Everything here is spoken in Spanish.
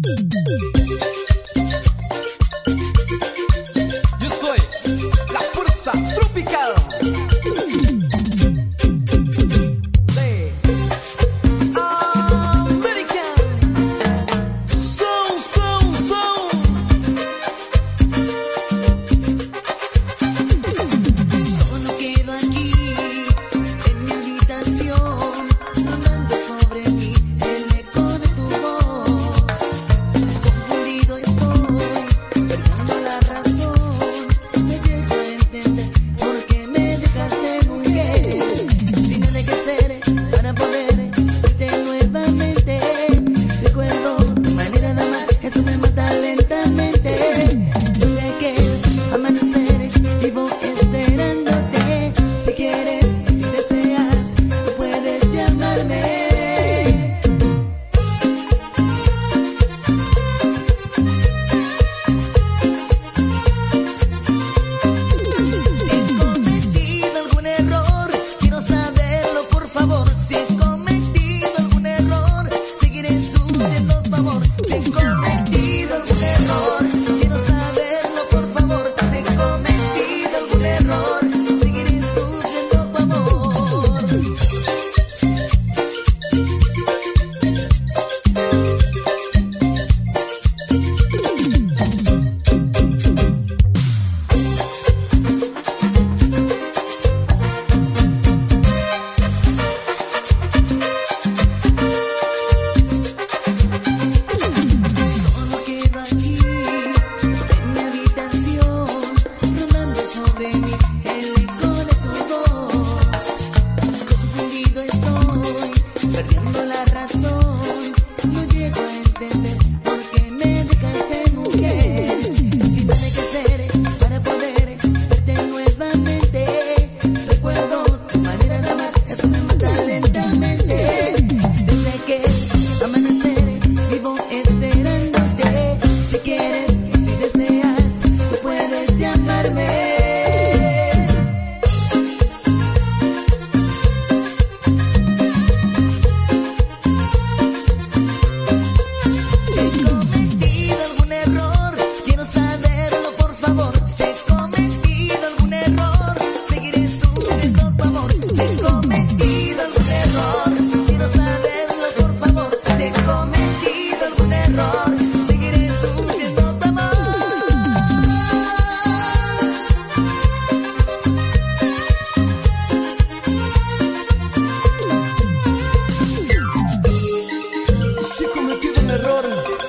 Yo soy la fuerza tropical de American Soul. Solo quedo aquí en mi habitación, rondando sobre mí el eco de tu voz. Confundido estoy, perdiendo la razón. No llego a entender por qué me dejaste, mujer. Sin nada que hacer para poder verte nuevamente. Recuerdo tu manera de amar, eso me mata lentamente. Desde que amanecer vivo esperándote. Si quieres, si deseas, tú puedes llamarme. Si he cometido algún error, quiero saberlo, por favor. Si he cometido algún error, seguiré sufriendo tu amor. Si he cometido algún error, quiero saberlo, por favor. Si he cometido algún error, seguiré sufriendo tu amor. Solo quedo aquí en mi habitación, rondando sobre mí el eco de tu voz. Confundido estoy, perdiendo la razón. No llego a entender por qué me dejaste, mujer. Sin nada que hacer para poder verte nuevamente. Recuerdo tu manera de amar, eso me mata lentamente. Desde que amanecer vivo esperándote. Si quieres, si deseas, tú puedes llamarme. Si he cometido algún error, quiero saberlo, por favor. Si he cometido algún error, seguiré sufriendo tu amor. Si he cometido algún error, quiero saberlo, por favor. Si he cometido algún error, seguiré sufriendo tu amor. Si he cometido un error,